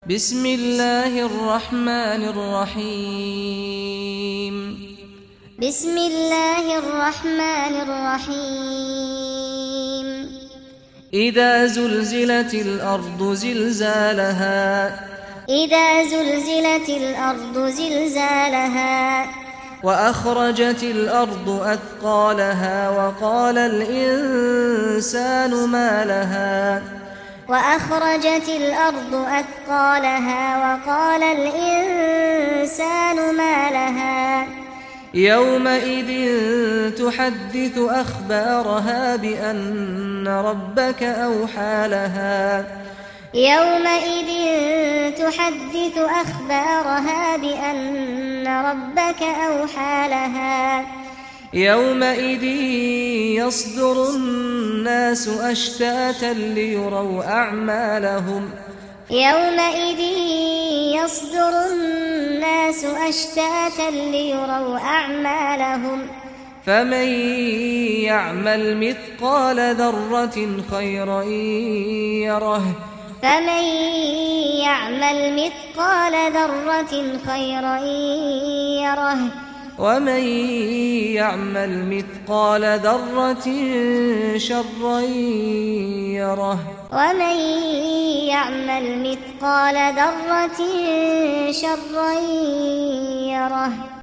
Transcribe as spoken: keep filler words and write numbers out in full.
بسم الله الرحمن الرحيم بسم الله الرحمن الرحيم إذا زلزلت الأرض زلزالها إذا زلزلت الأرض زلزالها وأخرجت الأرض أثقالها وقال الإنسان ما لها وأخرجت الأرض أثقالها وقال الإنسان ما لها يومئذ تحدث أخبارها بأن ربك أوحى لها يومئذ تحدث أخبارها بأن ربك أوحى لها يومئذ يصدر الناس أشتاتا ليروا أعمالهم يومئذ يصدر الناس أشتاتا ليروا أعمالهم فمن يعمل مثقال ذرة خيرا يره فمن يعمل مثقال ذرة خيرا يره ومن يعمل مثقال ذرة شرا يره ومن يعمل مثقال ذرة شرا يره